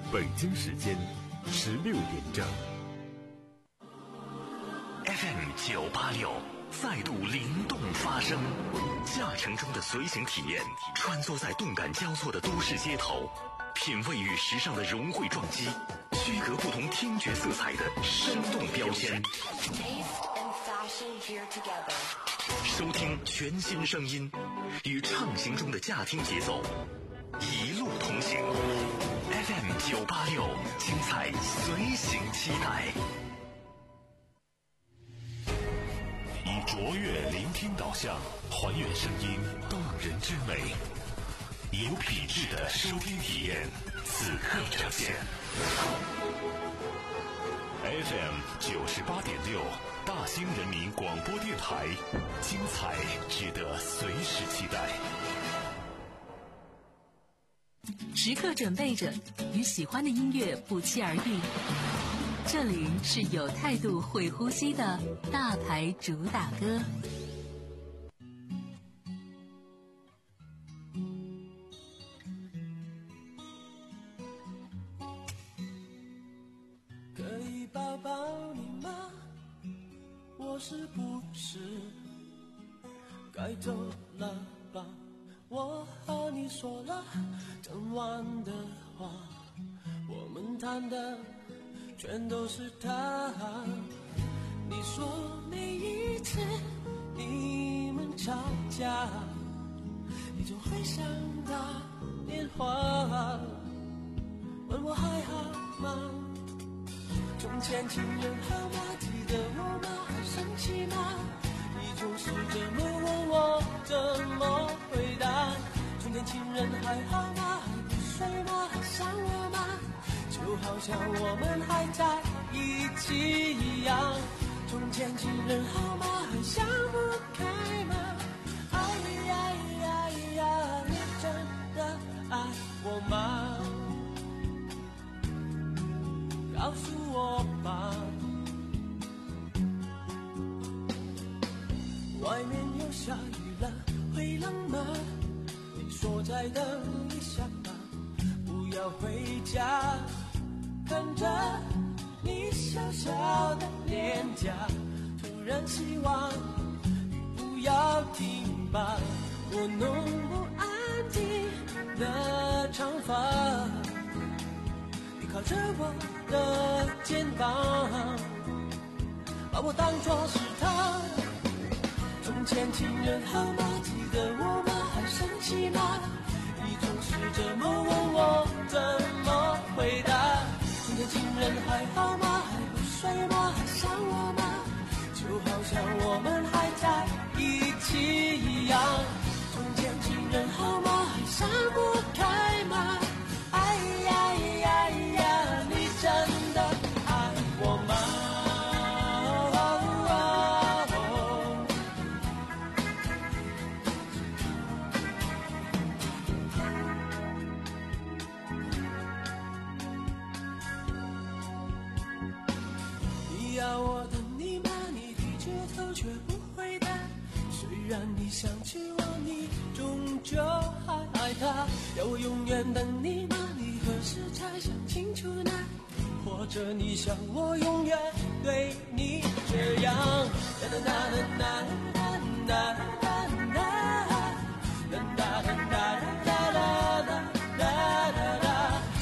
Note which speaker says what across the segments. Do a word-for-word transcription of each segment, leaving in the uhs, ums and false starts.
Speaker 1: 北京时间十六点整。
Speaker 2: F M 九八六再度灵动发声，驾乘中的随行体验，穿梭在动感交错的都市街头，品味与时尚的融汇撞击，区隔不同听觉色彩的生动标签。收听全新声音，与畅行中的驾听节奏一路同行。F M 九八六，精彩随行期待。以卓越聆听导向，还原声音动人之美，有品质的收听体验，此刻呈现。F M 九十八点六，大兴人民广播电台，精彩值得随时期待。
Speaker 3: 时刻准备着，与喜欢的音乐不期而遇。这里是有态度、会呼吸的大牌主打歌。
Speaker 4: 可以抱抱你吗？我是不是该走了吧？我和你说了整晚的话，我们谈的全都是他。你说每一次你们吵架，你就会想打电话问我还好吗？从前情人好吗？记得我吗？还生气吗？你总是这么问我，怎么回答？从前情人还好吗？还不睡吗？还想我吗？就好像我们还在一起一样。从前情人好吗？还想不开吗？哎呀呀呀，你真的爱我吗？告诉我吧。外面又下雨了，会冷吗？你说再等一下吧，不要回家。看着你小小的脸颊，突然希望雨不要停吧。我弄不安静的长发，你靠着我的肩膀，把我当作是他。从前情人好吗？记得我吗？还生气吗？你总是这么问我，怎么回答？从前情人还好吗？还不睡吗？还想我吗？就好像我们还在一起一样。从前情人好吗？还想不开吗？哎呀呀呀，你真的爱我吗？要我等你吗？你低着头却不回答。虽然你想起我，你终究还爱他。要我永远等你吗？你何时才想清楚呢？或者你想我永远对你这样？哒哒哒哒哒哒哒哒哒哒哒哒哒哒哒。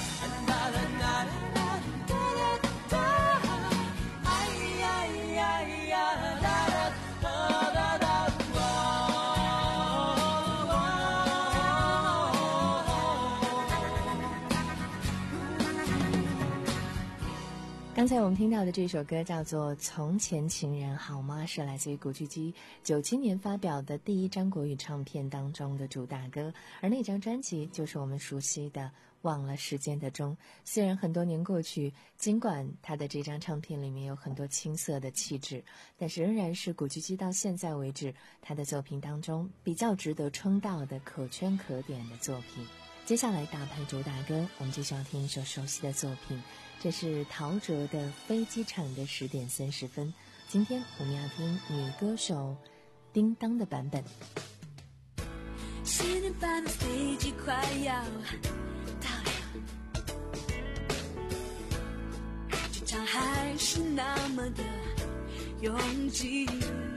Speaker 5: 刚才我们听到的这首歌叫做《从前情人好吗》，是来自于古巨基九七年发表的第一张国语唱片当中的主打歌，而那张专辑就是我们熟悉的《忘了时间的钟》。虽然很多年过去，尽管他的这张唱片里面有很多青涩的气质，但是仍然是古巨基到现在为止他的作品当中比较值得称道的可圈可点的作品。接下来大牌主打歌，我们继续要听一首熟悉的作品，这是陶喆的《飞机场的十点三十分》。今天我们要听女歌手叮当的版本。
Speaker 6: 十点半的飞机快要到了， 那么的拥挤。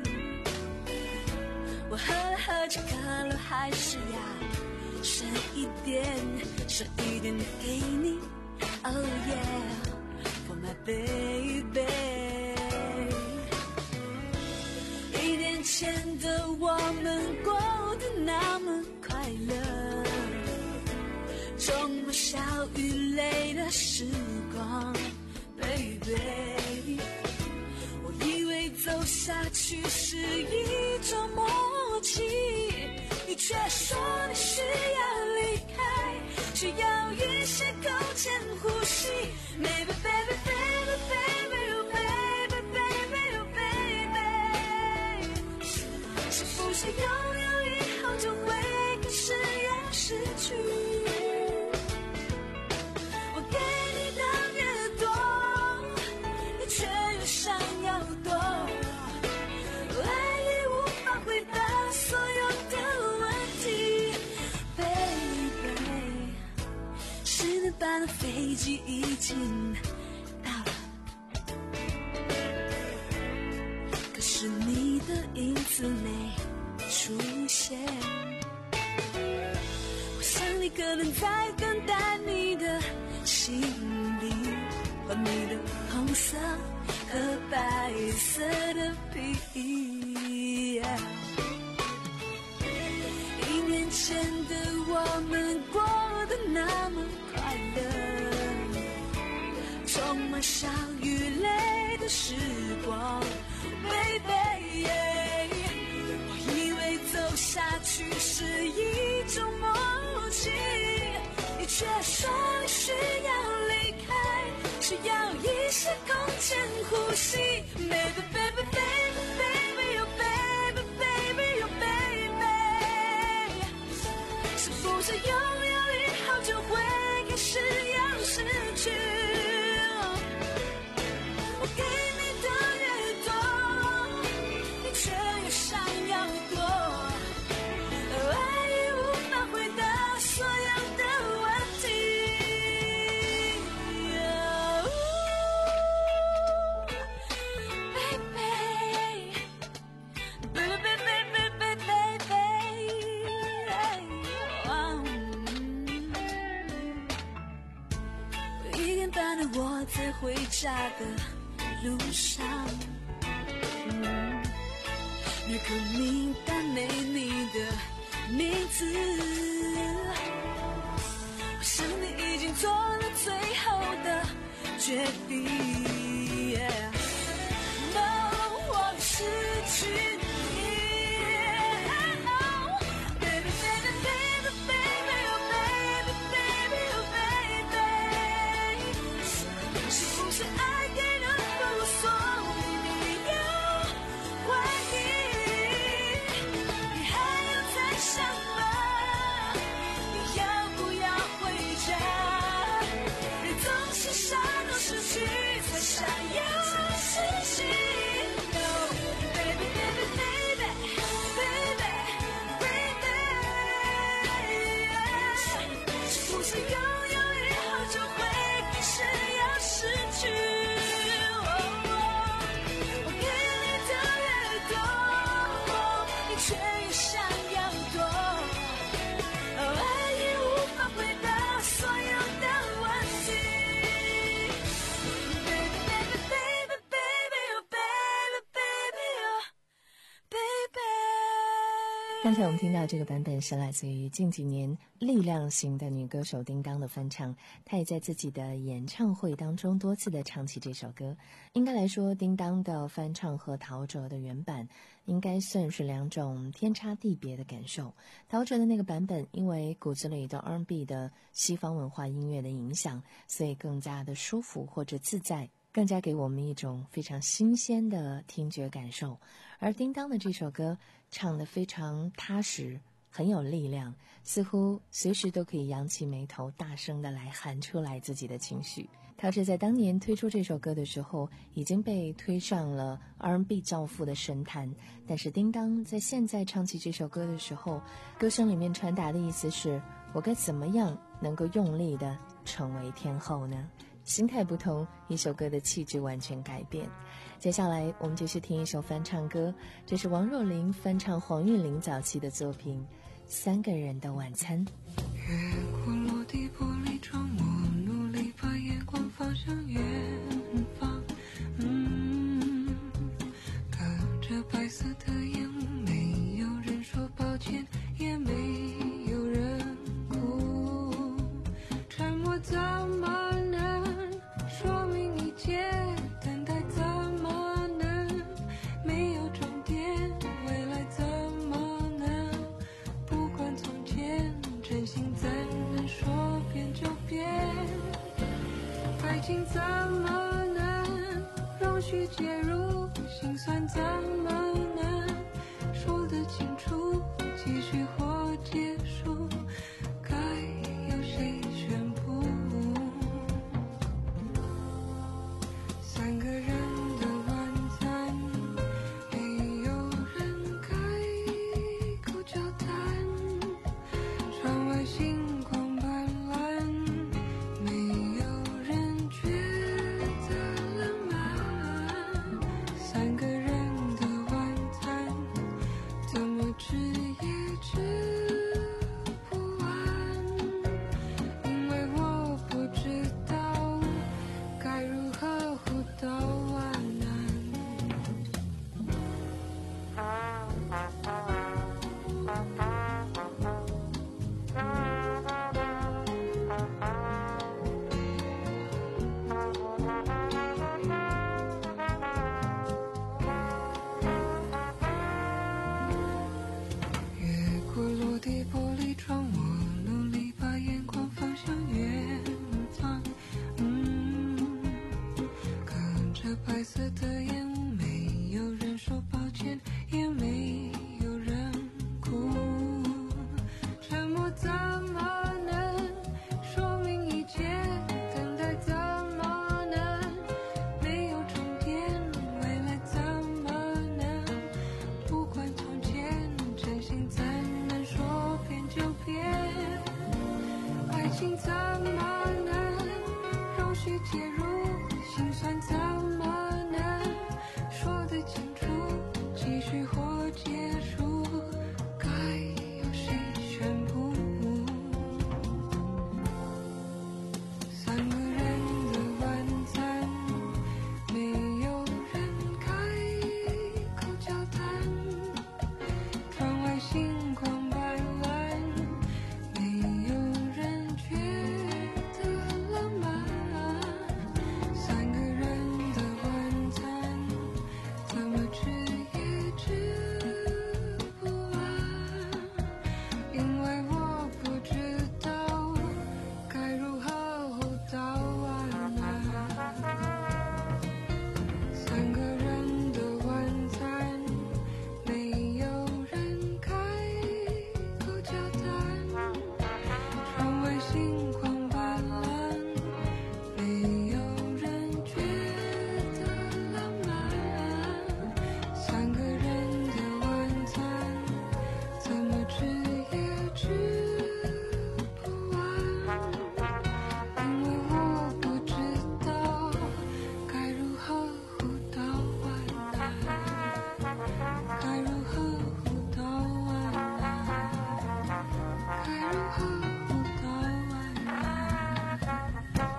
Speaker 6: 我喝了喝着可乐，还是要剩一点，剩一点给你。Oh yeah, for my baby。一年前的我们过得那么快乐，充满笑与泪的时光 ，baby。我以为走下去是一种默契，你却说你需要离开，需要一些空间呼吸。Baby baby baby baby oh baby baby oh baby， 是不是拥有以后就会开始要失去？我给你的越多，你却越想要多。爱已无法回答所有的问题 ，baby。十点半的飞机已经到了，可是你的影子没出现。我想你可能在等待你的行李和你的红色和白色的皮衣。一年前的我们过得那么快乐，充满笑与泪的时光 ，baby。我以为走下去是一种默契，你却说你需要离开，需要一些空间呼吸。Baby baby baby baby oh baby baby oh baby， 是不是拥有以后就会开始要失去？我给你的越多，你却越想要多。爱已无法回答所有的问题。一点半的我在回家的路上，那个名单没你的名字，我想你已经做了最后的决定。No， 我失去你。Baby baby baby baby oh baby baby oh baby， 是不是爱给人不所理由怀疑？你还有在想吗？你要不要回家？人总是想到失去才想要珍惜。No baby baby baby baby baby， 是不是拥有以后就会开始要失去？我给你的越多，你却越想要多。爱已无法回答所有的问题。Baby baby baby baby oh baby baby oh baby。
Speaker 5: 刚才我们听到这个版本是来自于近几年力量型的女歌手叮当的翻唱，她也在自己的演唱会当中多次的唱起这首歌。应该来说，叮当的翻唱和陶喆的原版应该算是两种天差地别的感受。陶喆的那个版本因为骨子里的 R and B 的西方文化音乐的影响，所以更加的舒服或者自在，更加给我们一种非常新鲜的听觉感受。而叮当的这首歌唱得非常踏实，很有力量，似乎随时都可以扬起眉头，大声的来喊出来自己的情绪。陶喆在当年推出这首歌的时候，已经被推上了 R and B 教父的神坛，但是叮当在现在唱起这首歌的时候，歌声里面传达的意思是，我该怎么样能够用力的成为天后呢？ 心态不同，一首歌的气质完全改变。接下来我们继续听一首翻唱歌，这是王若琳翻唱黄韵玲早期的作品《三个人的晚餐》。
Speaker 6: 越过落地玻璃窗，我努力把眼光放向远方，嗯，隔着白色的烟雾，没有人说抱歉，也没有人哭，沉默怎么能说明一切，等待怎么能没有终点，未来怎么能不管从前，真心怎能说变就变，爱情怎么能容许介入，心酸怎么能说得清楚，继续或结束，该由谁宣布？三个人的晚餐，没有人开口交谈，窗外星光斑斓，没有人觉得浪漫。三个人的晚餐，怎么吃也吃不完，因为我不知道该如何互道晚安。越过落地玻璃窗，我努力把眼光放向远方，嗯，隔着白色的烟雾，没有人说抱歉，也没有人哭，沉默怎么能说明一切，等待怎么能没有终点，未来怎么能不管从前，真心怎能说变就变，爱情怎么能容许介入，心酸怎么能说得清楚，继续或结束，该由谁宣布？三个人的晚餐，没有人开口交谈，窗外星光斑斓，没有人觉得浪漫。三个人的晚餐，怎么吃也吃不完，因为我不知道该如何互道晚安。三个人的晚餐，没有人开口交谈，窗外星光斑斓，没有人觉得浪漫。三个人的晚餐，怎么吃也吃不完，因为我不知道该如何互道晚安，该如何互道晚安，该如何互道晚安。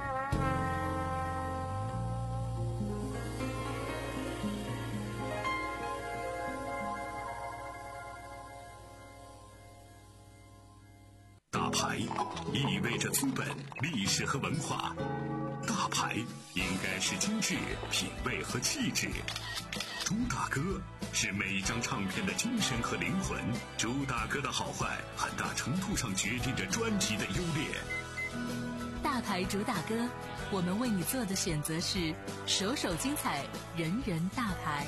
Speaker 2: 大牌意味着资本、历史和文化，大牌应该是精致、品味和气质。朱大哥是每一张唱片的精神和灵魂，朱大哥的好坏很大程度上决定着专辑的优劣。
Speaker 3: 大牌主打歌，我们为你做的选择是首首精彩，人人大牌。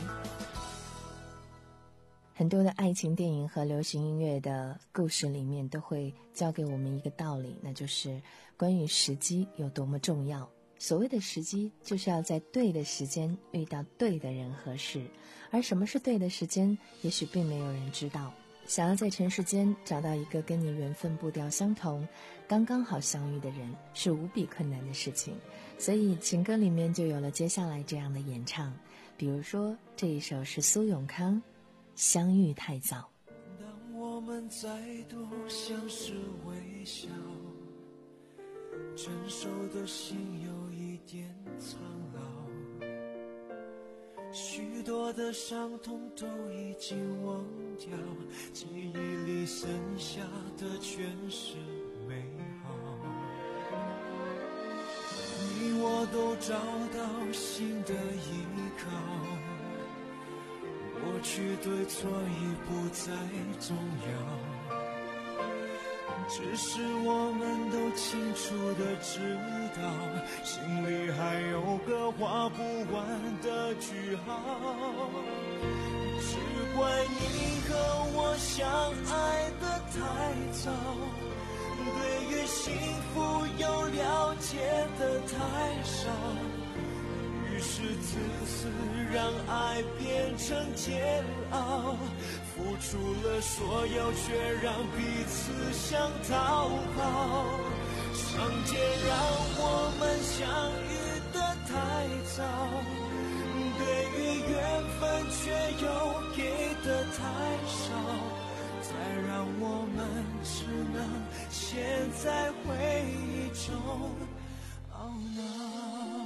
Speaker 5: 很多的爱情电影和流行音乐的故事里面都会教给我们一个道理，那就是关于时机有多么重要。所谓的时机，就是要在对的时间遇到对的人和事，而什么是对的时间，也许并没有人知道。 想要在尘世间找到一个跟你缘分步调相同、刚刚好相遇的人，是无比困难的事情。所以情歌里面就有了接下来这样的演唱，比如说这一首是苏永康《相遇太早》。
Speaker 4: 当我们再度相视微笑，成熟的心有一点苍老，许多的伤痛都已经忘掉，记忆里剩下的全是美好。你我都找到新的依靠，过去对错已不再重要，只是我们都清楚地知道，心里还有个画不完的句号。只怪你和我相爱的太早，对于幸福又了解的太少，于是自私让爱变成煎熬，付出了所有却让彼此想讨好，上天让我们相遇的太早，对于缘分却又给的太少，才让我们只能陷在回忆中懊恼。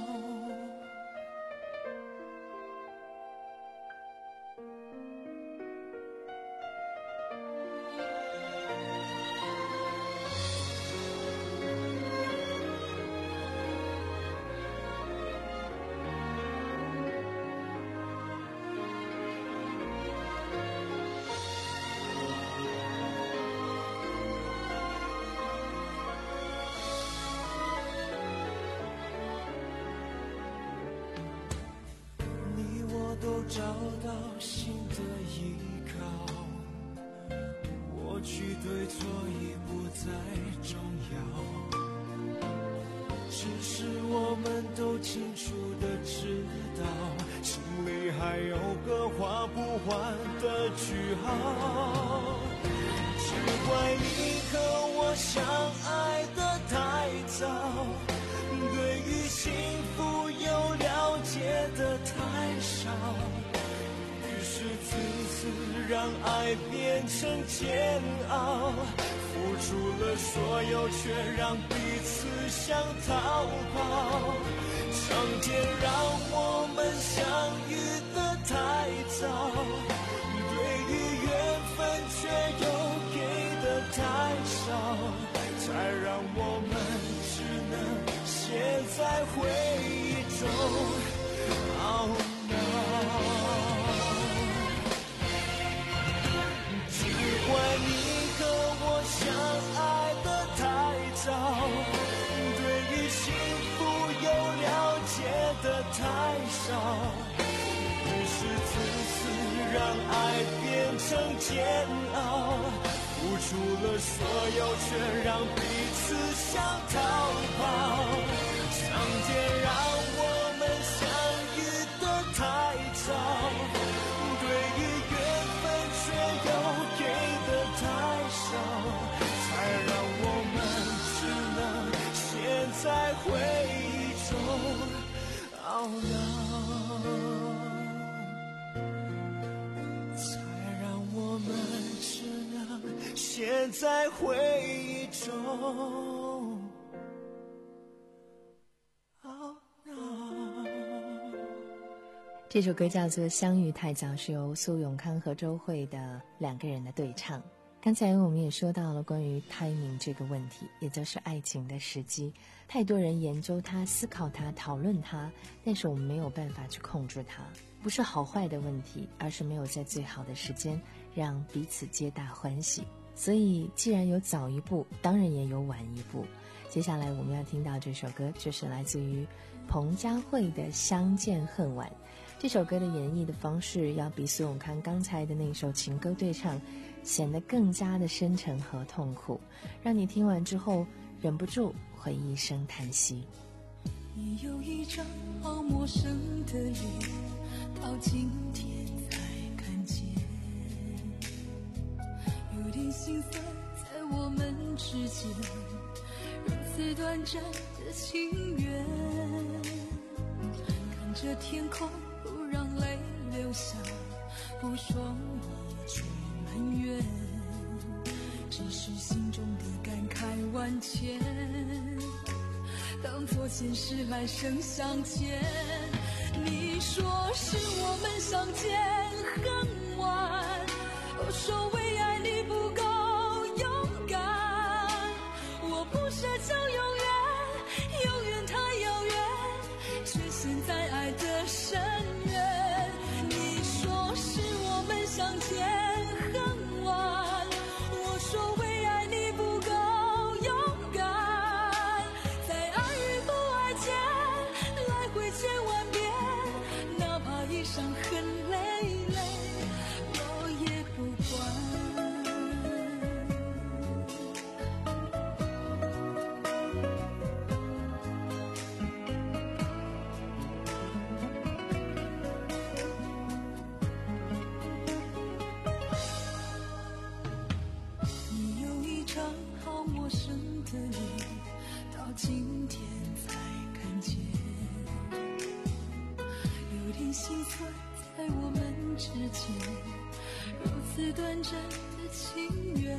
Speaker 4: 都找到新的依靠，过去对错已不再重要，只是我们都清楚地知道，心里还有个画不完的句号。只怪你和我相爱的太早，对于幸福又了解的太少，于是自私让爱变成煎熬，付出了所有却让彼此想逃跑，上天让我们相遇的太早，对于缘分却又给的太少，才让我们只能陷在回忆中懊恼。只怪你和我相爱的太早，对于幸福又了解的太少，于是自私让爱变成煎熬，付出了所有却让彼此想逃跑，上天让我们相遇的太早，对于缘分却又给的太少，才让我们只能陷在回忆中懊恼，才让我们只能陷在回忆中懊恼。
Speaker 5: 这首歌叫做《相遇太早》，是由苏永康和周蕙的两个人的对唱。刚才我们也说到了关于 timing 这个问题，也就是爱情的时机。太多人研究它、思考它、讨论它，但是我们没有办法去控制它。不是好坏的问题，而是没有在最好的时间让彼此皆大欢喜。所以既然有早一步，当然也有晚一步。接下来我们要听到这首歌，就是来自于彭佳慧的《相见恨晚》。这首歌的演绎的方式要比苏永康刚才的那首情歌对唱显得更加的深沉和痛苦，让你听完之后忍不住会一声叹息。
Speaker 6: 你有一张好陌生的脸，到今天才看见， 点心酸在我们之间，如此短暂的情缘，看着天空不让泪流下，不说一句埋怨，只是心中的感慨万千，当作前世来生相欠。你说是我们相见恨晚，我说为爱你不够勇敢，我不奢求永远，永远太遥远，却陷在爱的深渊。你说是我们相见恨晚，我说为爱你不够勇敢，在爱与不爱间来回千万遍，哪怕一伤痕累累，我也不管。你有一张好陌生的脸，到今天才看见，有点心酸在我们之间，如此短暂的情缘，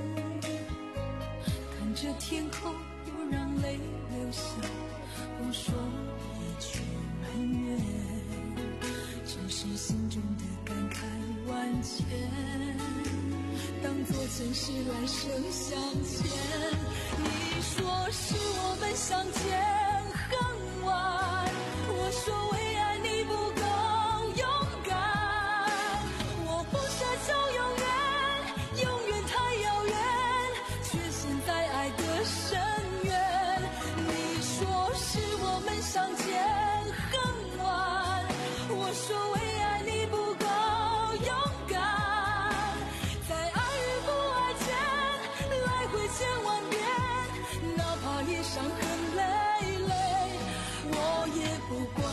Speaker 6: 看着天空不让泪流下，不说一句埋怨，只是心中的感慨万千，当作前世来生相欠。你说是我们相见恨晚，我说为爱你不够勇敢，我不奢求永远，永远太遥远，却陷在爱的深渊。你说是我们相见恨晚，我说为爱你不够勇敢，在爱与不爱间来回千万遍，哪怕一伤痕累累，我也不管。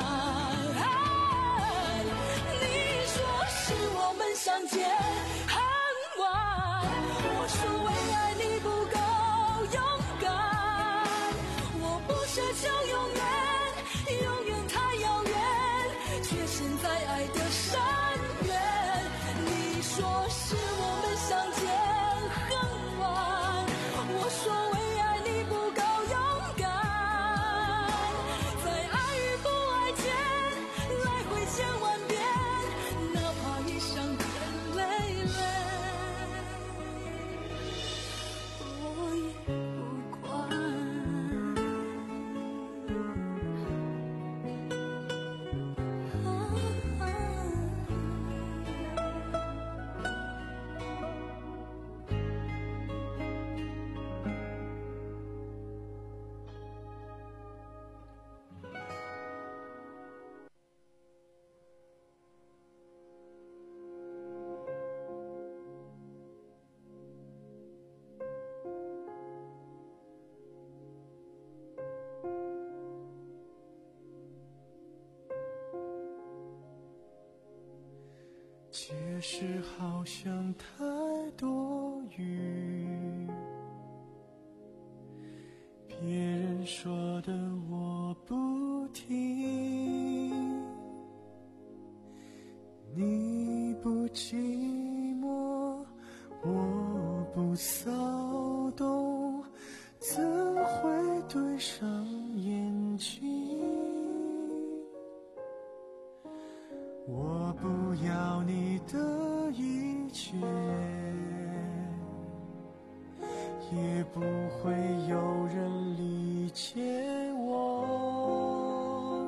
Speaker 6: 你说是我们相见恨晚，我说为爱你不够勇敢，我不奢求永远，永远太遥远，却陷在爱的深渊。你说是我们相见恨晚，我说为爱你不够勇敢，在爱与不爱间来回千万遍，哪怕一伤痕累累，我也不管。
Speaker 4: 解释好像太多余，别人说的我不听，你不寂寞，我不骚动，怎会对上眼睛？我不要你的一切，也不会有人理解我。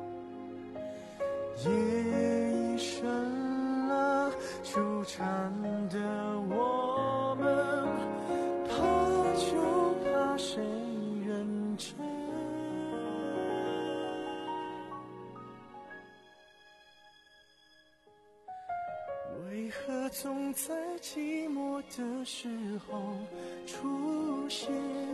Speaker 4: 夜已深了，纠缠的我们，怕就怕谁认真。为何总在寂寞的时候出现？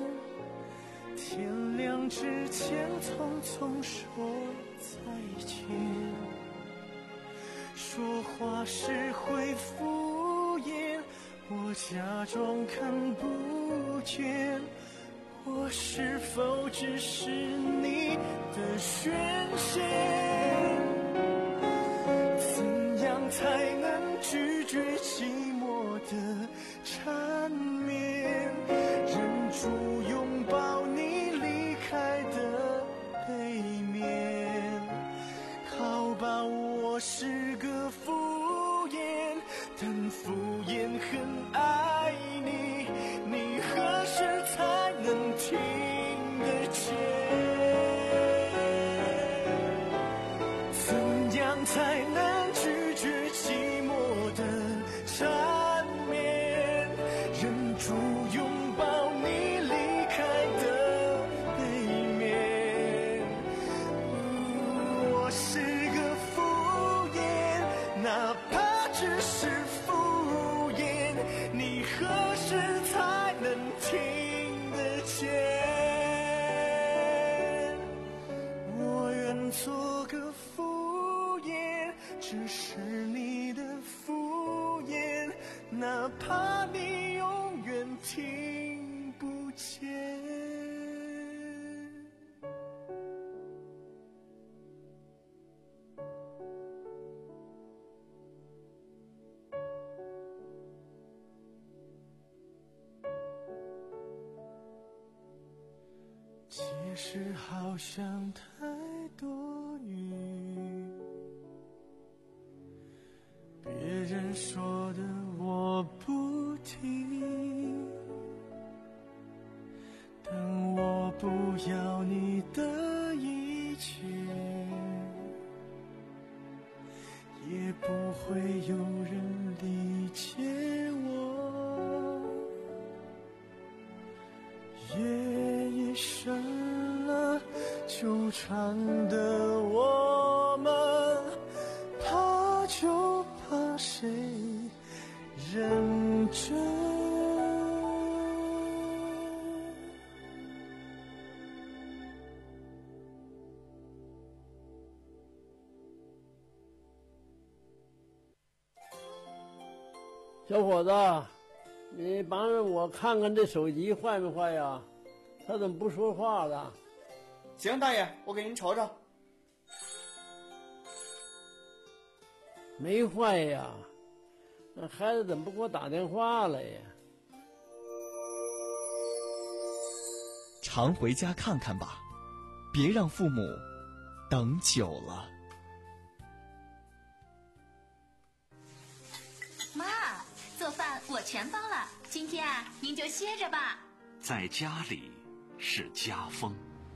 Speaker 4: 天亮之前匆匆说再见，说话时会敷衍， 我假装看不见，我是否只是你的宣泄？怎样才能拒绝寂寞的缠绵，忍住拥抱你离开的背面？好吧，我是个敷衍，但敷衍很爱你，你何时才能听得见？怎样才能拒绝寂寞的缠绵，忍住拥抱你离开的背面？我是个敷衍，哪怕只是敷衍，你何时才能听得见？我愿做个敷衍，只是你的敷衍，哪怕你永远听不见。其实好像太多余，别人说的我不听，但我不要你的一切，也不会有人理解我。夜已深了，纠缠的我们，怕就怕谁认真。
Speaker 7: 小伙子，你帮着我看看这手机坏没坏呀？他怎么不说话了？
Speaker 8: 行，大爷，我给您瞅瞅。
Speaker 7: 没坏呀，那孩子怎么不给我打电话了呀？
Speaker 9: 常回家看看吧，别让父母等久了。
Speaker 10: 妈，做饭我全包了，今天啊，您就歇着吧。
Speaker 2: 在家里是家风。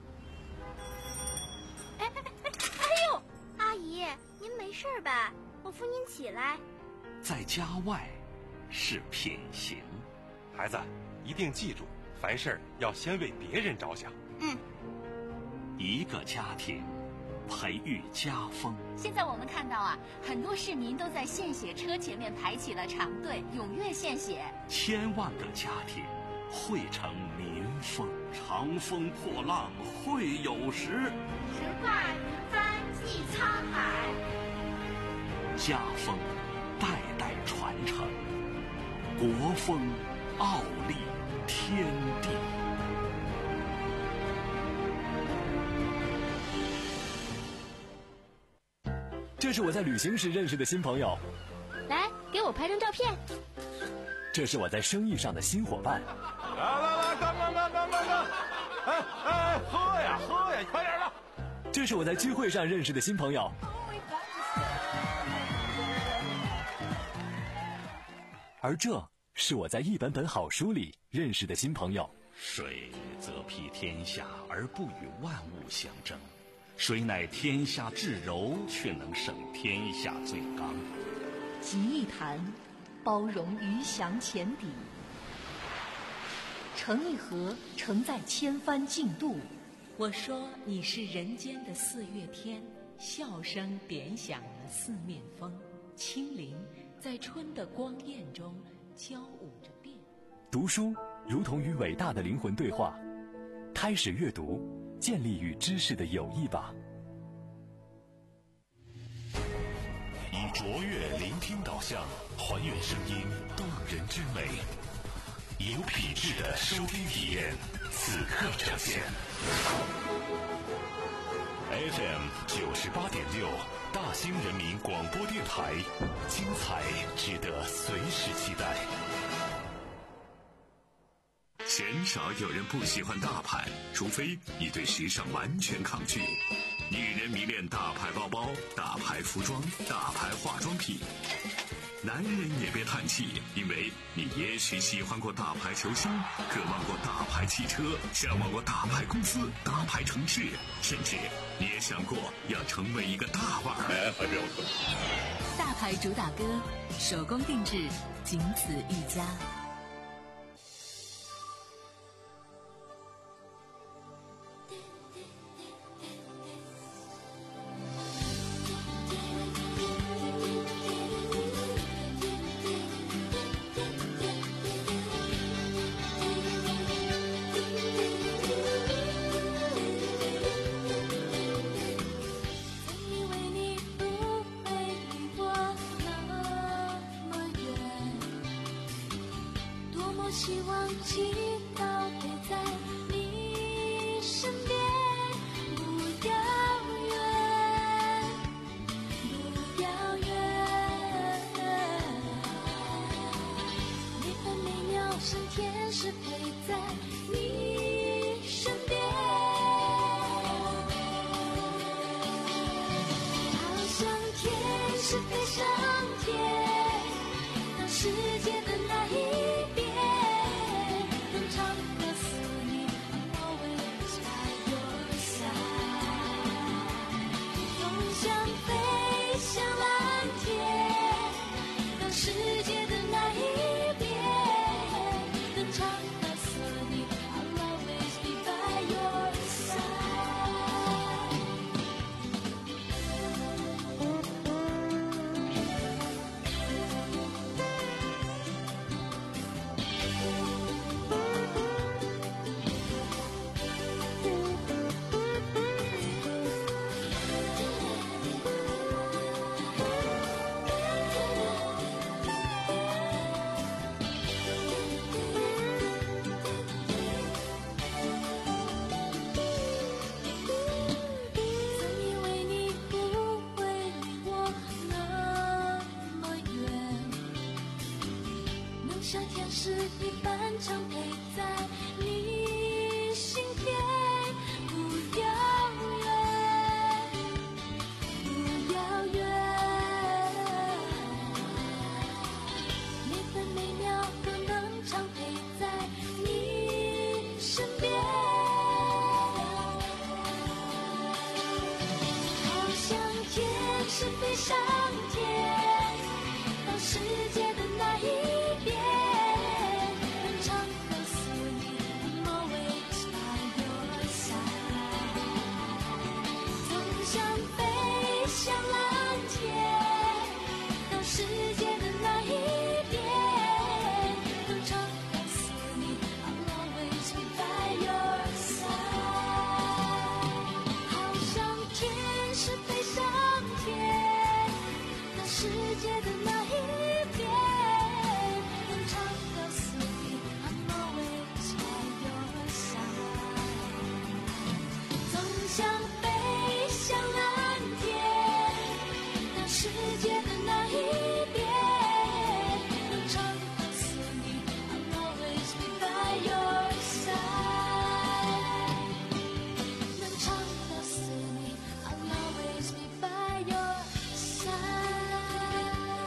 Speaker 11: 哎哎哎哎呦，阿姨，您没事吧？我扶您起来。
Speaker 2: 在家外是品行。
Speaker 1: 孩子，一定记住，凡事要先为别人着想。
Speaker 10: 嗯。
Speaker 2: 一个家庭培育家风。
Speaker 10: 现在我们看到啊，很多市民都在献血车前面排起了长队，踊跃献血。
Speaker 2: 千万个家庭汇成民风，长风破浪会有时，
Speaker 11: 时快云帆济沧海。
Speaker 2: 家风代代传承，国风傲立天地。
Speaker 1: 这是我在旅行时认识的新朋友，
Speaker 11: 来，给我拍张照片。
Speaker 1: 这是我在生意上的新伙伴。来来来，干干干干干干！哎哎，喝呀喝呀，快点的！这是我在聚会上认识的新朋友。而这是我在一本本好书里认识的新朋友。
Speaker 2: 水则披天下而不与万物相争，谁乃天下至柔，却能胜天下最刚。
Speaker 3: 集一坛，包容鱼翔浅底；盛一盒，承载千帆竞渡。我说你是人间的四月天，笑声点响了四面风，清灵在春的光艳中交舞着变。
Speaker 1: 读书如同与伟大的灵魂对话，开始阅读，建立与知识的友谊吧。
Speaker 2: 一卓越聆听导向，还原声音动人之美，有品质的收听体验，此刻呈现。F M 九十八点六，大兴人民广播电台，精彩值得随时期待。鲜少有人不喜欢大牌，除非你对时尚完全抗拒。女人迷恋大牌包包、大牌服装、大牌化妆品。男人也别叹气，因为你也许喜欢过大牌球星，渴望过大牌汽车，向往过大牌公司、大牌城市，甚至你也想过要成为一个大腕儿。
Speaker 3: 大牌主打歌，手工定制，仅此一家。
Speaker 6: 希望祈祷陪在你身边，不遥远，不遥远，每分每秒像天使陪在你身边，好像天使飞上天，到世界的那一边，向蓝天，到世界的那一边，能唱到死你 I'll always be by your side。 像天使一般常陪在你心田，不遥远，不遥远，每分每秒都能常陪在你身边，好像天使飞上天，到世界的那一边，能唱到死你 I'm always by your side。 总想飞向蓝天，到世界的那一边，能唱到死你 I'll always be by your side。 好像天使飞上天，到世界的那一边，能唱到死你 I'm always by your side。 总想飞向蓝天，到世界的那一边，能唱到死你 I'll always be by your side。 能唱到死你 I'll always be by your side。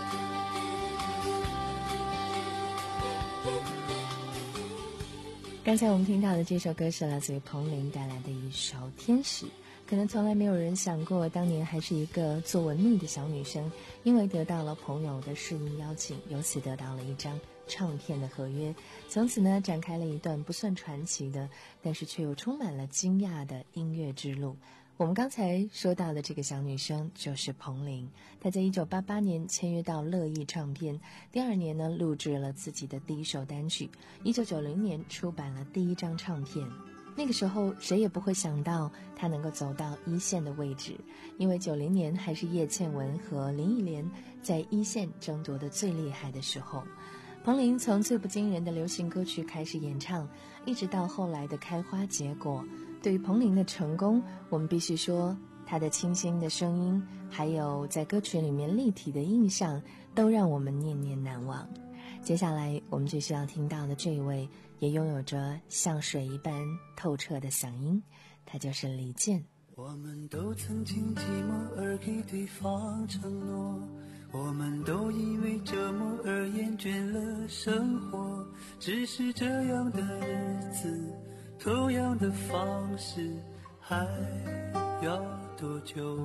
Speaker 5: 刚才我们听到的这首歌是来自于彭羚带来的一首《天使》。可能从来没有人想过，当年还是一个做文秘的小女生，因为得到了朋友的试音邀请，由此得到了一张唱片的合约，从此呢展开了一段不算传奇的，但是却又充满了惊讶的音乐之路。我们刚才说到的这个小女生就是彭羚，她在一九八八年签约到乐意唱片，第二年呢录制了自己的第一首单曲，一九九零年出版了第一张唱片《 那个时候谁也不会想到他能够走到一线的位置，因为九零年还是叶倩文和林忆莲在一线争夺的最厉害的时候。彭羚从最不惊人的流行歌曲开始演唱，一直到后来的开花结果。对于彭羚的成功，我们必须说她的清新的声音，还有在歌曲里面立体的印象，都让我们念念难忘。接下来我们就需要听到的这一位，也拥有着像水一般透彻的嗓音，他就是李健。
Speaker 4: 我们都曾经寂寞而给对方承诺，我们都因为折磨而厌倦了生活，只是这样的日子，同样的方式，还要多久？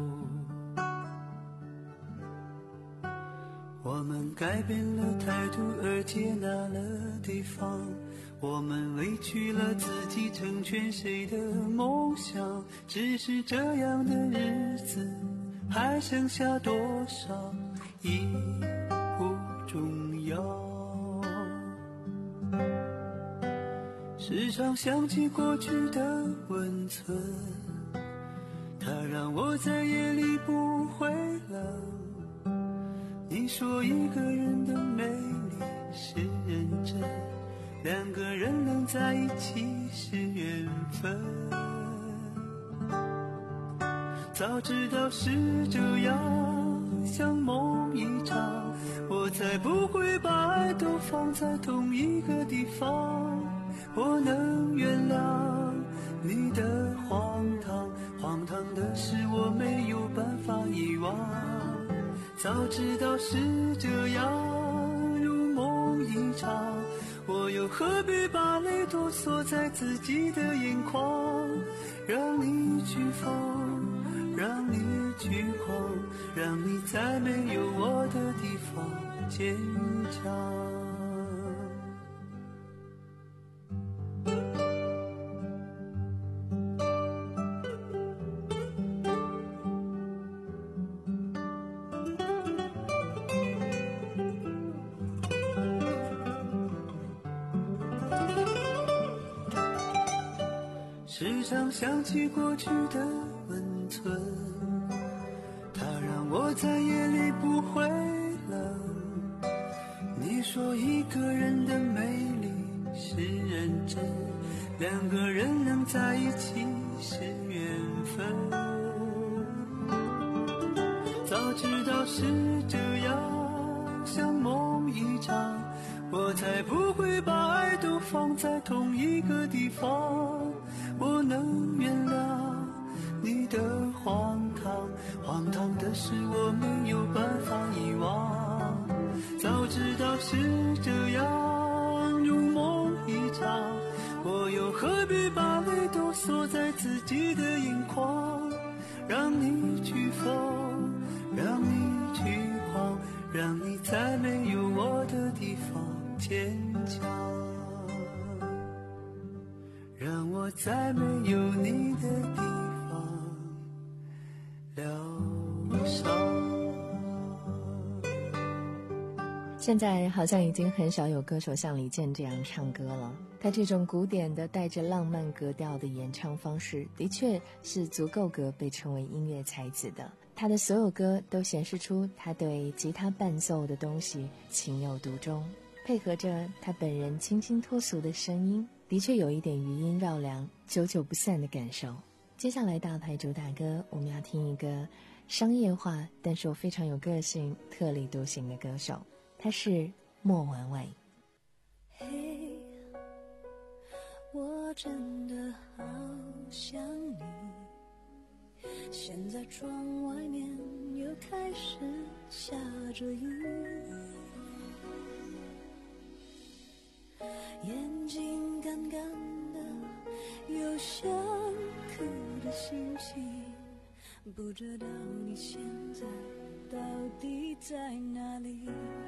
Speaker 4: 我们改变了态度而接纳了对方，我们委屈了自己成全谁的梦想，只是这样的日子还剩下多少已不重要。时常想起过去的温存，它让我在夜里不会冷。你说一个人的美丽是认真，两个人能在一起是缘分。早知道是这样，像梦一场，我才不会把爱都放在同一个地方。我能原谅你的荒唐，荒唐的是我没有办法遗忘。早知道是这样，如梦一场，我又何必把泪都锁在自己的眼眶？让你去疯，让你去狂，让你在没有我的地方坚强。时常想起过去的温存，它让我在夜里不会冷。你说一个人的美丽是认真，两个人能在一起是缘分。早知道是这样，像梦一场，我才不会把爱都放在同一个地方。我能原谅你的荒唐，荒唐的是我没有办法遗忘。早知道是这样，如梦一场，我又何必把泪都锁在自己的眼眶？让你去疯，让你去狂，让你在没有我的地方坚强。让我在没有你的地方疗伤。
Speaker 5: 现在好像已经很少有歌手像李健这样唱歌了，他这种古典的带着浪漫格调的演唱方式的确是足够格被称为音乐才子的。他的所有歌都显示出他对吉他伴奏的东西情有独钟，配合着他本人清新脱俗的声音，的确有一点余音绕梁久久不散的感受。接下来大牌主打歌，我们要听一个商业化但是我非常有个性特立独行的歌手，他是莫文蔚。
Speaker 6: 嘿、hey, 我真的好想你，现在窗外面又开始下着雨，眼睛干干的，有想哭的心情，不知道你现在到底在哪里。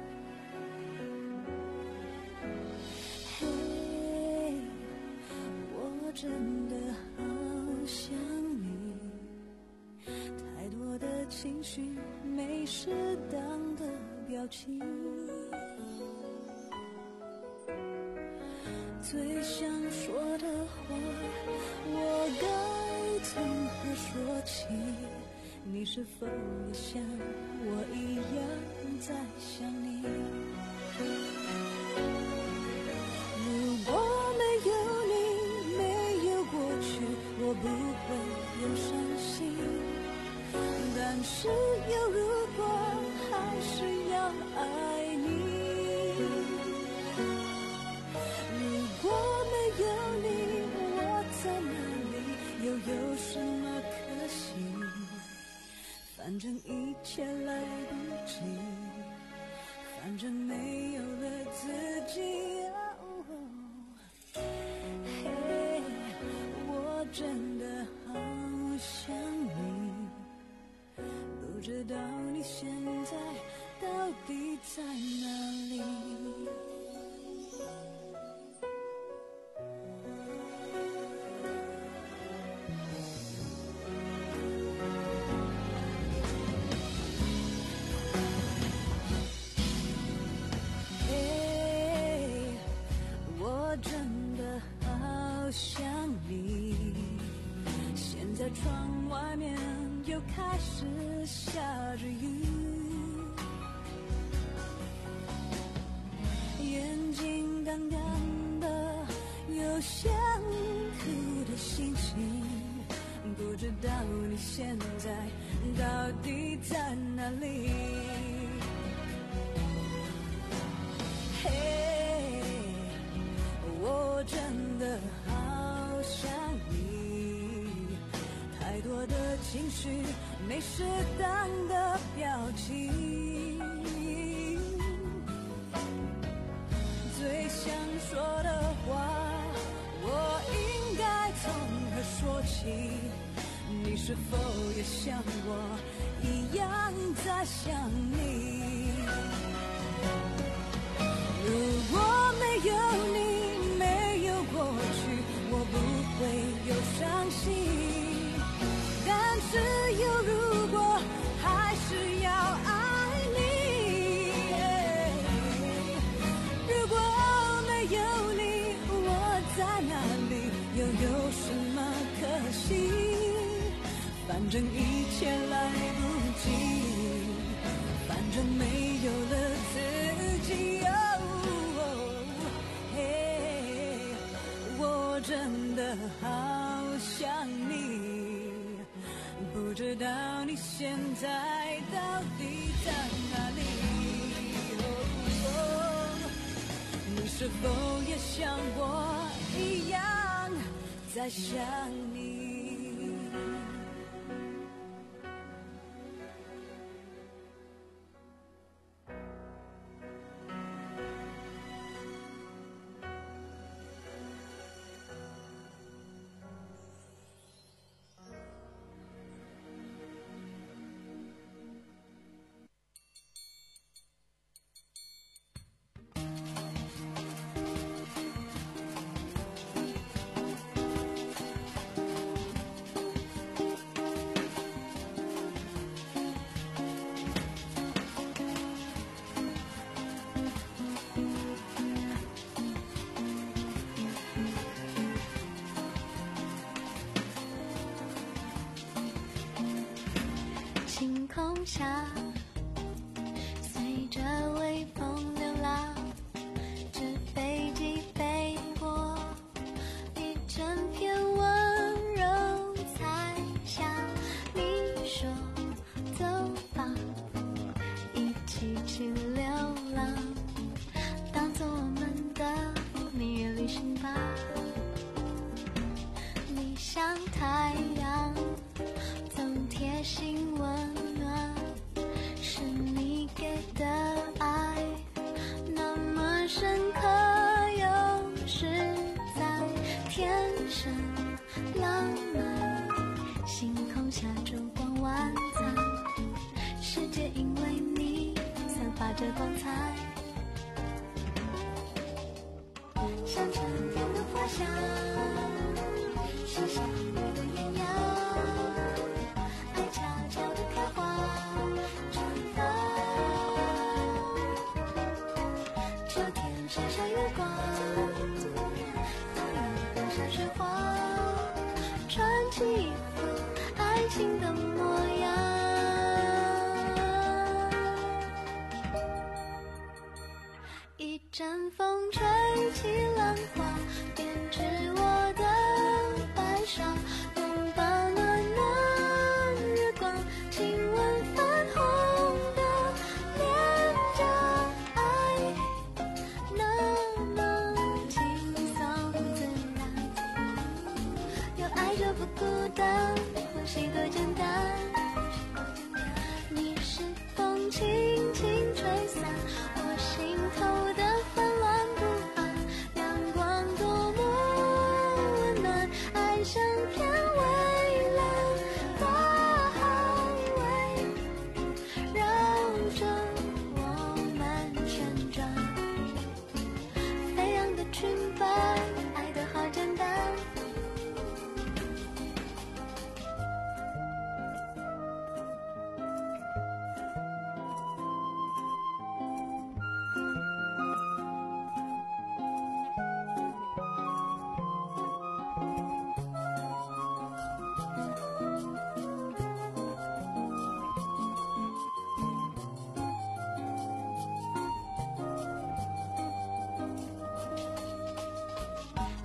Speaker 6: 嘿、hey, 我真的好想你，太多的情绪没适当的表情， 最想说的话，我该从何说起？你是否也像我一样在想你？如果没有你，没有过去，我不会有伤心。但是有如果，还是要爱你。如果没有你，我在哪里，又有什么可惜？反正一切来不及，反正没有了自己。哦，嘿，我真的好想你，不知道你现在到底在哪里。窗外面又开始下着雨，眼睛干干的，有想哭的心情，不知道你现在到底在哪里。嘿，我真的好想你，太多的情绪没适当的表情，最想说的话我应该从何说起？你是否也像我一样在想你？如果没有你，没有过去，我不会有伤心。但是有如果，还是要爱你。如果没有你，我在哪里，又有什么可惜？反正一切来不及，反正没有了自己。哦，嘿，我真的好想你，不知道你现在到底在哪里。哦，你是否也像我一样在想你？
Speaker 12: 星空下，随着微风流浪，纸飞机飞过一整片温柔彩霞。你说走吧，一起去流浪，当作我们的蜜月旅行吧。你像太阳，总贴心温暖，是你给的爱，那么深刻又实在，天生浪漫。星空下烛光晚餐，世界因为你散发着光彩，像春天的花香，是像你的艳阳，爱悄悄地开花绽放。秋天晒晒月光，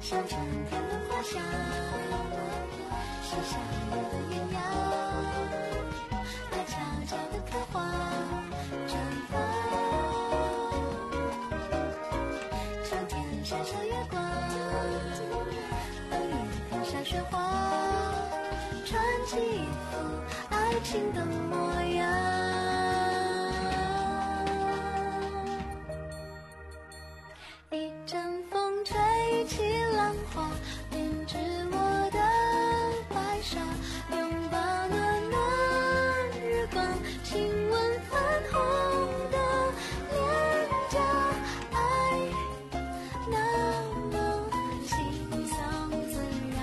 Speaker 12: 像春天的花香，是想念的鸳鸯，它悄悄地开花绽放。秋天闪烁月光，冬夜看下雪花，穿起一副爱情的模样。一阵风吹起浪花，编织我的白纱，拥抱暖暖日光，亲吻泛红的脸颊，爱那么轻松自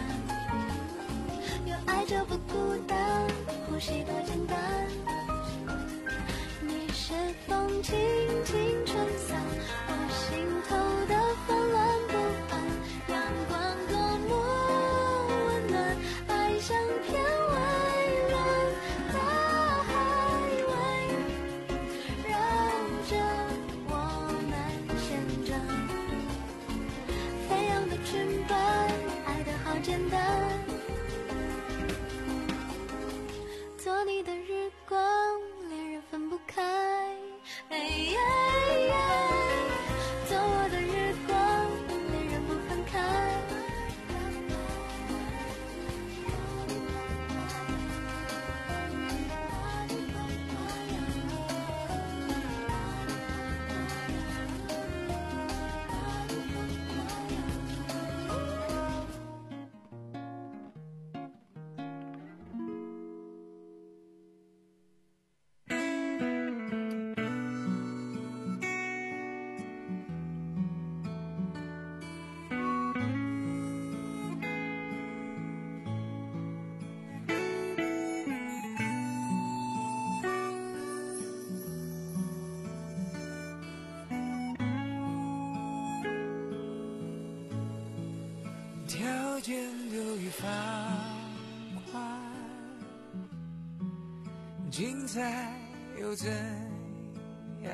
Speaker 12: 然，有爱就不孤单，呼吸多简单。你是风轻轻吹散我心头的纷乱不安，阳光多么温暖，百香片围绕大海围绕着我们旋转，飞扬的裙摆，爱得好简单，做你的日光，恋人分不开。哎呀做我的日光，恋人不分开。
Speaker 4: 条件流于放宽，精彩又怎样？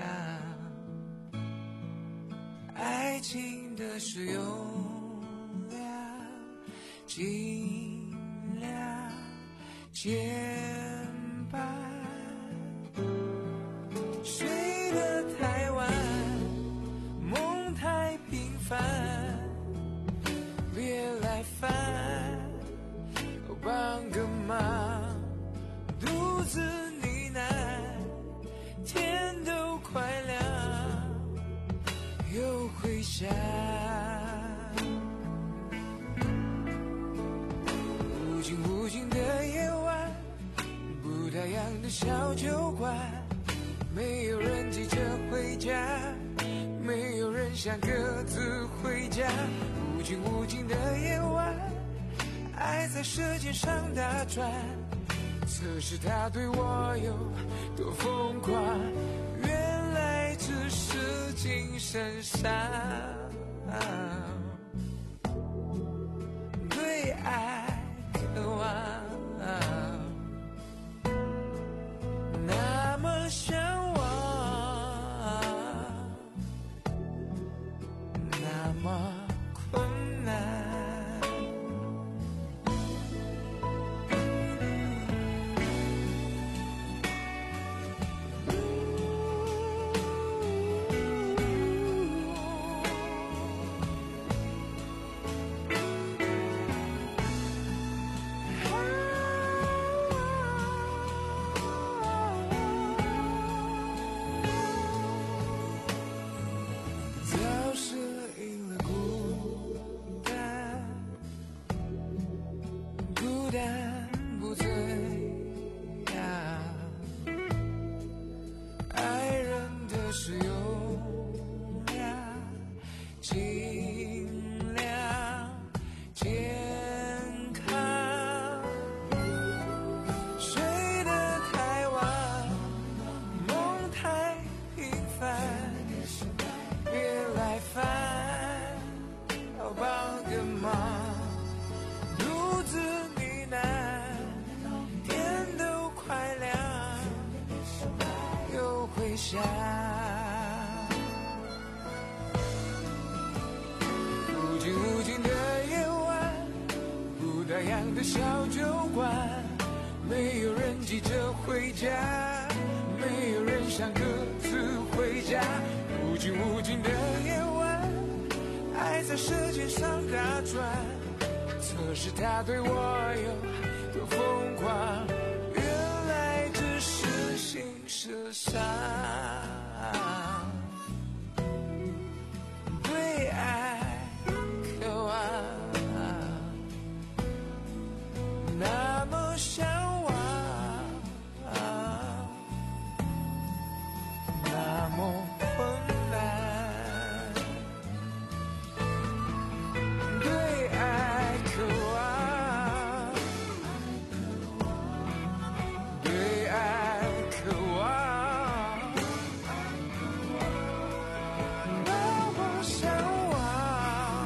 Speaker 4: 爱情的使用量，尽量减半。睡了太晚，梦太平凡，别来烦，帮个忙，独自呢喃，天都快亮，又回想。无尽无尽的夜晚，不打烊的小酒馆，没有人急着回家，没有人想各自回家。无尽无尽的夜晚，爱在舌尖上打转，测试他对我有多疯狂，原来只是精神上对爱渴望，那么向往，那么困难。早适应了孤单，孤单不醉呀，爱人的使用量，尽量健康。睡得太晚，梦太平凡，别来烦，要帮个忙，独自呢喃，天都快亮，又回想。无尽无尽的
Speaker 13: 亮的小酒馆，没有人急着回家，没有人想各自回家。无尽无尽的夜晚，爱在舌尖上打转，测试他对我有多疯狂。原来这是心设伤，对爱渴望，那么向往，那么困难，对爱渴望，对爱渴望，那么向往，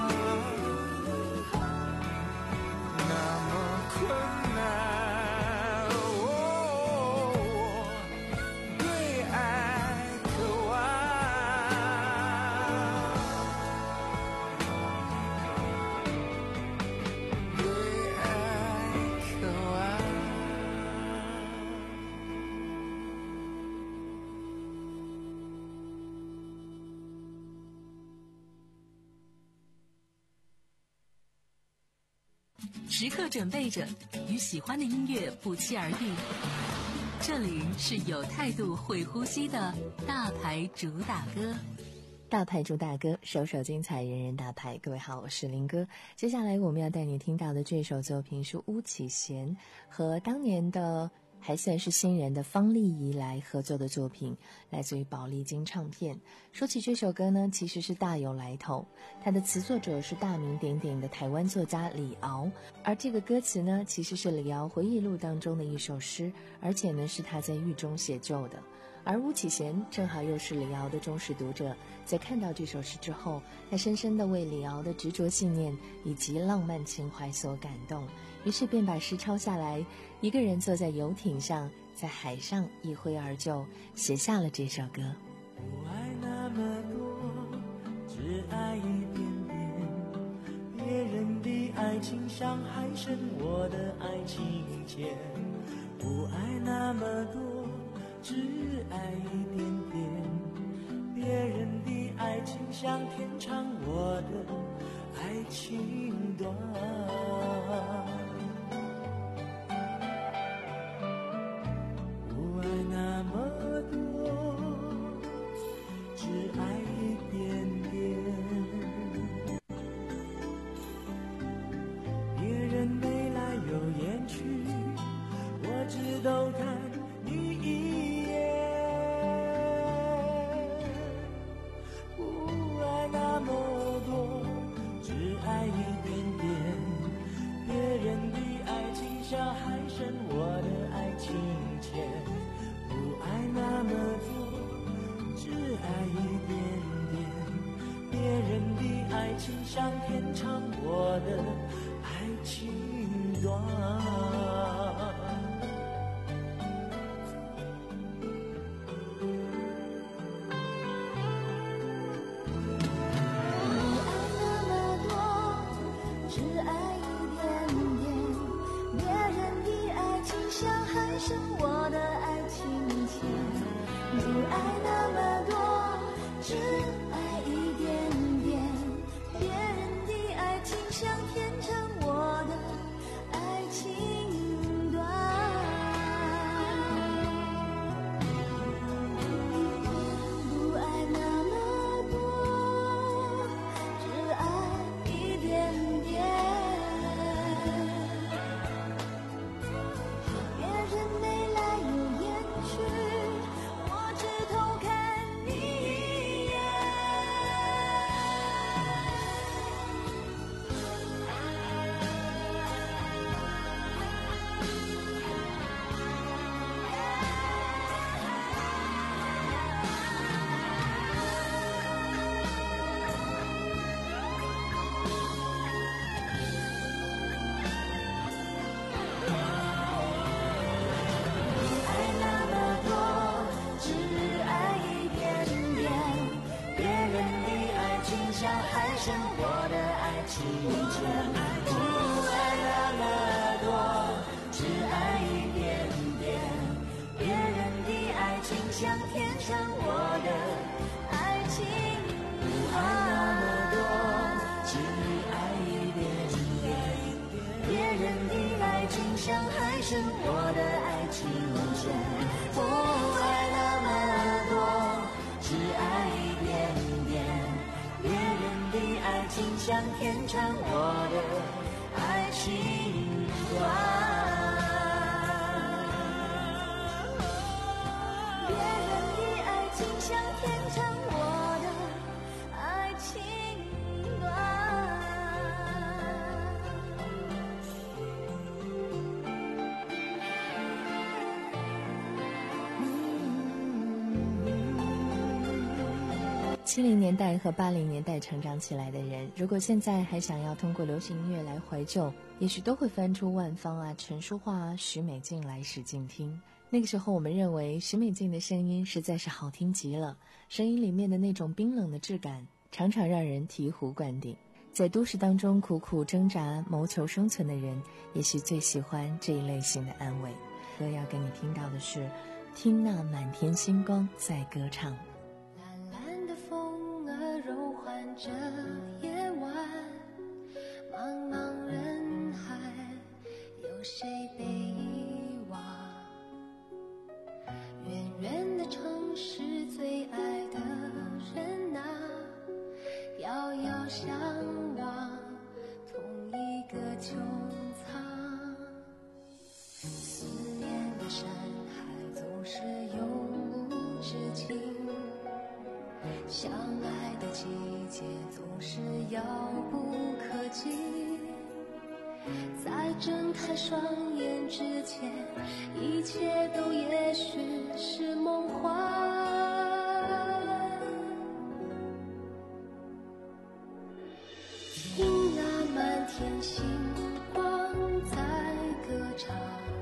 Speaker 13: 那么困难，哦，对爱渴望，对爱渴望。
Speaker 3: 时刻准备着，与喜欢的音乐不期而遇。这里是有态度、会呼吸的大牌主打歌。
Speaker 5: 大牌主打歌，首首精彩，人人大牌。各位好，我是林哥。接下来我们要带你听到的这首作品是巫启贤和当年的还算是新人的方丽仪来合作的作品，来自于宝丽金唱片。说起这首歌呢，其实是大有来头，它的词作者是大名鼎鼎的台湾作家李敖，而这个歌词呢，其实是李敖回忆录当中的一首诗，而且呢是他在狱中写就的。而巫启贤正好又是李敖的忠实读者，在看到这首诗之后，他深深地为李敖的执着信念以及浪漫情怀所感动，于是便把诗抄下来，一个人坐在游艇上，在海上一挥而就，写下了这首歌。
Speaker 4: 不爱那么多，只爱一点点，别人的爱情伤害深我的爱情浅。不爱那么多，只爱一点点，别人的爱情像天长，我的爱情短。不爱那么多，只爱一点点，别人没来有言去，我只都看你一眼。不爱那么多，只爱一点点，别人的爱情像海深，我的爱情浅。不爱那么多，只爱一点点，别人的爱情像天长，我的爱情短。
Speaker 12: 我的爱情浅，不爱那么多，只爱一点点，别人的爱情像天长，我的爱情短。不爱那么多，只爱一点点，别人没来有言去，我只偷看你一眼。
Speaker 6: 向天长，我的爱情不爱那么多，只爱一点点。别人的爱情像海深，我的爱情深不爱那么多，只爱一点点。别人的爱情像天长，我的爱情短。别人的爱情像天长，我的爱情短。
Speaker 5: 七零年代和八零年代成长起来的人，如果现在还想要通过流行音乐来怀旧，也许都会翻出万芳啊、陈淑桦啊、许美静来使劲听。那个时候我们认为许美静的声音实在是好听极了，声音里面的那种冰冷的质感常常让人醍醐灌顶。在都市当中苦苦挣扎谋求生存的人，也许最喜欢这一类型的安慰。歌要给你听到的是听那满天星光在歌唱。
Speaker 12: 柔缓着夜晚，茫茫人海，有谁被遗忘？远远的城市，最爱的人啊，遥遥相望，同一个穹苍。思念的山海总是永无止境，相爱的季节总是遥不可及，在睁开双眼之前，一切都也许是梦幻。听那满天星光在歌唱，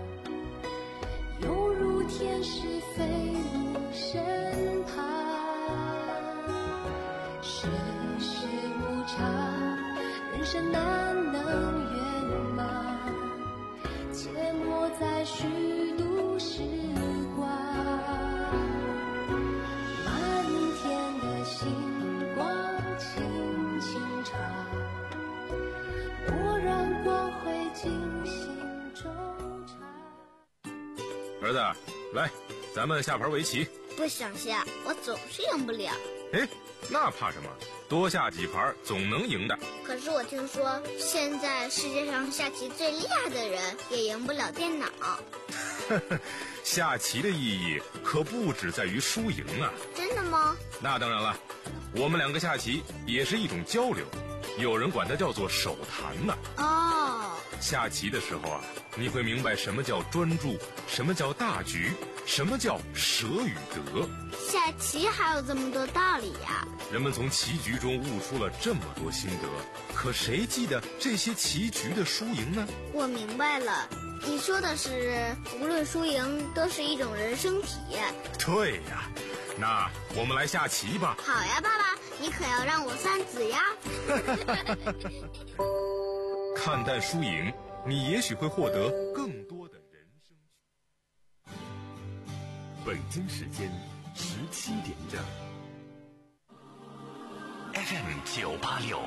Speaker 12: 犹如天使飞入身旁。世事无常，人生难能圆满，切莫再虚度时光。满天的星光轻轻唱，莫让光辉进心中插。
Speaker 14: 儿子，来，咱们下盘围棋。
Speaker 11: 不想下，我总是赢不了。
Speaker 14: 哎，那怕什么？多下几盘总能赢的。
Speaker 11: 可是我听说，现在世界上下棋最厉害的人也赢不了电脑。
Speaker 14: 下棋的意义可不只在于输赢啊！
Speaker 11: 真的吗？
Speaker 14: 那当然了，我们两个下棋也是一种交流，有人管它叫做手谈呢。
Speaker 11: 哦，
Speaker 14: 下棋的时候啊，你会明白什么叫专注，什么叫大局，什么叫舍与得。
Speaker 11: 下棋还有这么多道理呀！
Speaker 14: 人们从棋局中悟出了这么多心得，可谁记得这些棋局的输赢呢？
Speaker 11: 我明白了，你说的是无论输赢都是一种人生体验。
Speaker 14: 对呀，那我们来下棋吧。
Speaker 11: 好呀，爸爸，你可要让我三子呀。
Speaker 14: 看淡输赢，你也许会获得更多的人生。
Speaker 2: 北京时间十七点整。F M 九八六